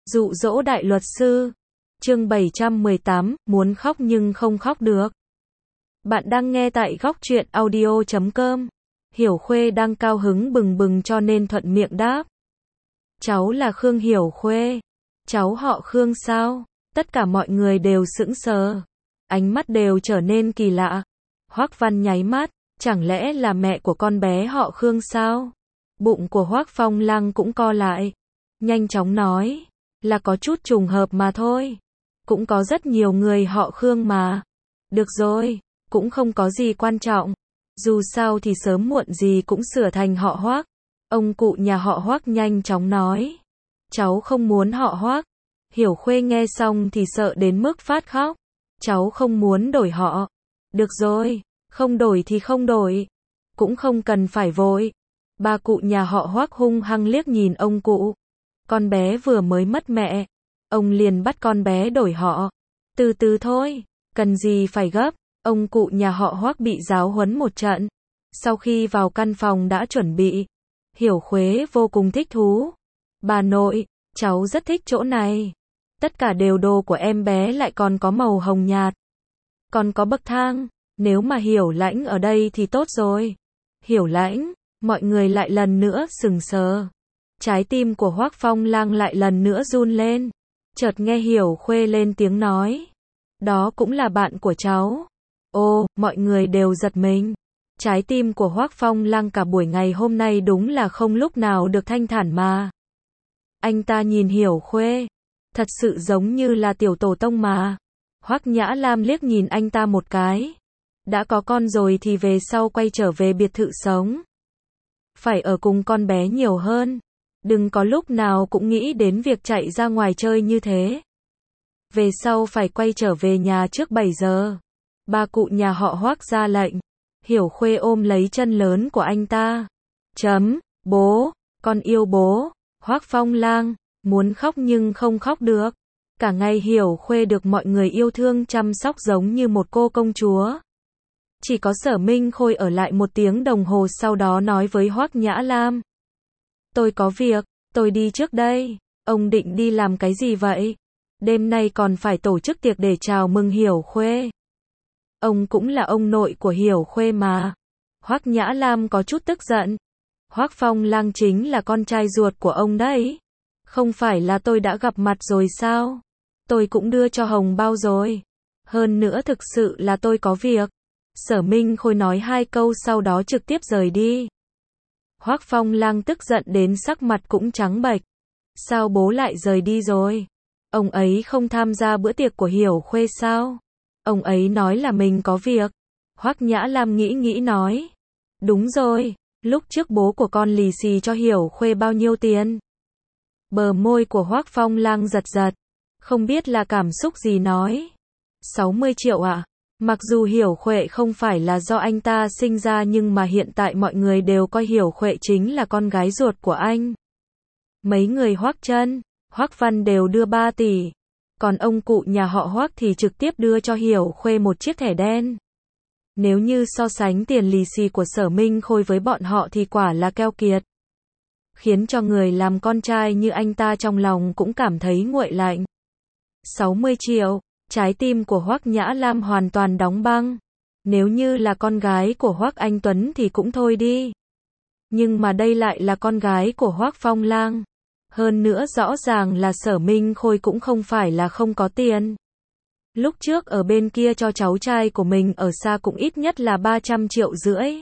Dụ dỗ đại luật sư. Chương 718, muốn khóc nhưng không khóc được. Bạn đang nghe tại góc truyện audio.com. Hiểu Khuê đang cao hứng bừng bừng cho nên thuận miệng đáp. Cháu là Khương Hiểu Khuê. Cháu họ Khương sao? Tất cả mọi người đều sững sờ. Ánh mắt đều trở nên kỳ lạ. Hoắc Văn nháy mắt, chẳng lẽ là mẹ của con bé họ Khương sao? Bụng của Hoắc Phong Lăng cũng co lại. Nhanh chóng nói, là có chút trùng hợp mà thôi. Cũng có rất nhiều người họ Khương mà. Được rồi, cũng không có gì quan trọng. Dù sao thì sớm muộn gì cũng sửa thành họ Hoắc. Ông cụ nhà họ Hoắc nhanh chóng nói. Cháu không muốn họ Hoắc. Hiểu Khuê nghe xong thì sợ đến mức phát khóc. Cháu không muốn đổi họ. Được rồi, không đổi thì không đổi. Cũng không cần phải vội. Bà cụ nhà họ Hoắc hung hăng liếc nhìn ông cụ. Con bé vừa mới mất mẹ. Ông liền bắt con bé đổi họ. Từ từ thôi, cần gì phải gấp. Ông cụ nhà họ Hoắc bị giáo huấn một trận. Sau khi vào căn phòng đã chuẩn bị. Hiểu Khuê vô cùng thích thú. Bà nội, cháu rất thích chỗ này. Tất cả đều đồ của em bé lại còn có màu hồng nhạt. Còn có bậc thang, nếu mà Hiểu Lãnh ở đây thì tốt rồi. Hiểu Lãnh, mọi người lại lần nữa sững sờ. Trái tim của Hoắc Phong Lang lại lần nữa run lên. Chợt nghe Hiểu Khuê lên tiếng nói. Đó cũng là bạn của cháu. Ô, mọi người đều giật mình. Trái tim của Hoắc Phong Lang cả buổi ngày hôm nay đúng là không lúc nào được thanh thản mà. Anh ta nhìn Hiểu Khuê. Thật sự giống như là tiểu tổ tông mà. Hoắc Nhã Lam liếc nhìn anh ta một cái. Đã có con rồi thì về sau quay trở về biệt thự sống. Phải ở cùng con bé nhiều hơn. Đừng có lúc nào cũng nghĩ đến việc chạy ra ngoài chơi như thế. Về sau phải quay trở về nhà trước 7 giờ. Bà cụ nhà họ Hoắc ra lệnh. Hiểu Khuê ôm lấy chân lớn của anh ta. Bố, con yêu bố. Hoắc Phong Lang, muốn khóc nhưng không khóc được. Cả ngày Hiểu Khuê được mọi người yêu thương chăm sóc giống như một cô công chúa. Chỉ có Sở Minh Khôi ở lại 1 tiếng đồng hồ sau đó nói với Hoắc Nhã Lam. Tôi có việc, tôi đi trước đây. Ông định đi làm cái gì vậy? Đêm nay còn phải tổ chức tiệc để chào mừng Hiểu Khuê. Ông cũng là ông nội của Hiểu Khuê mà. Hoắc Nhã Lam có chút tức giận. Hoắc Phong Lang chính là con trai ruột của ông đấy. Không phải là tôi đã gặp mặt rồi sao? Tôi cũng đưa cho hồng bao rồi. Hơn nữa thực sự là tôi có việc. Sở Minh Khôi nói 2 câu sau đó trực tiếp rời đi. Hoắc Phong Lang tức giận đến sắc mặt cũng trắng bệch. Sao bố lại rời đi rồi? Ông ấy không tham gia bữa tiệc của Hiểu Khuê sao? Ông ấy nói là mình có việc. Hoắc Nhã Lam nghĩ nói. Đúng rồi, lúc trước bố của con lì xì cho Hiểu Khuê bao nhiêu tiền? Bờ môi của Hoắc Phong Lang giật giật. Không biết là cảm xúc gì nói. 60 triệu ạ. Mặc dù Hiểu Khuê không phải là do anh ta sinh ra nhưng mà hiện tại mọi người đều coi Hiểu Khuê chính là con gái ruột của anh. Mấy người Hoắc Trân, Hoắc Văn đều đưa 3 tỷ. Còn ông cụ nhà họ Hoắc thì trực tiếp đưa cho Hiểu Khuê một chiếc thẻ đen. Nếu như so sánh tiền lì xì của Sở Minh Khôi với bọn họ thì quả là keo kiệt. Khiến cho người làm con trai như anh ta trong lòng cũng cảm thấy nguội lạnh. 60 triệu. Trái tim của Hoắc Nhã Lam hoàn toàn đóng băng. Nếu như là con gái của Hoắc Anh Tuấn thì cũng thôi đi. Nhưng mà đây lại là con gái của Hoắc Phong Lang. Hơn nữa rõ ràng là Sở Minh Khôi cũng không phải là không có tiền. Lúc trước ở bên kia cho cháu trai của mình ở xa cũng ít nhất là 300,5 triệu.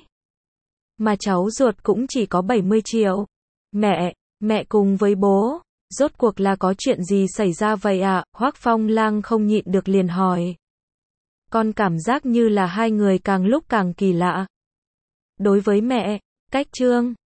Mà cháu ruột cũng chỉ có 70 triệu. Mẹ cùng với bố. Rốt cuộc là có chuyện gì xảy ra vậy ạ? Hoắc Phong Lang không nhịn được liền hỏi. Con cảm giác như là hai người càng lúc càng kỳ lạ. Đối với mẹ, cách Trương,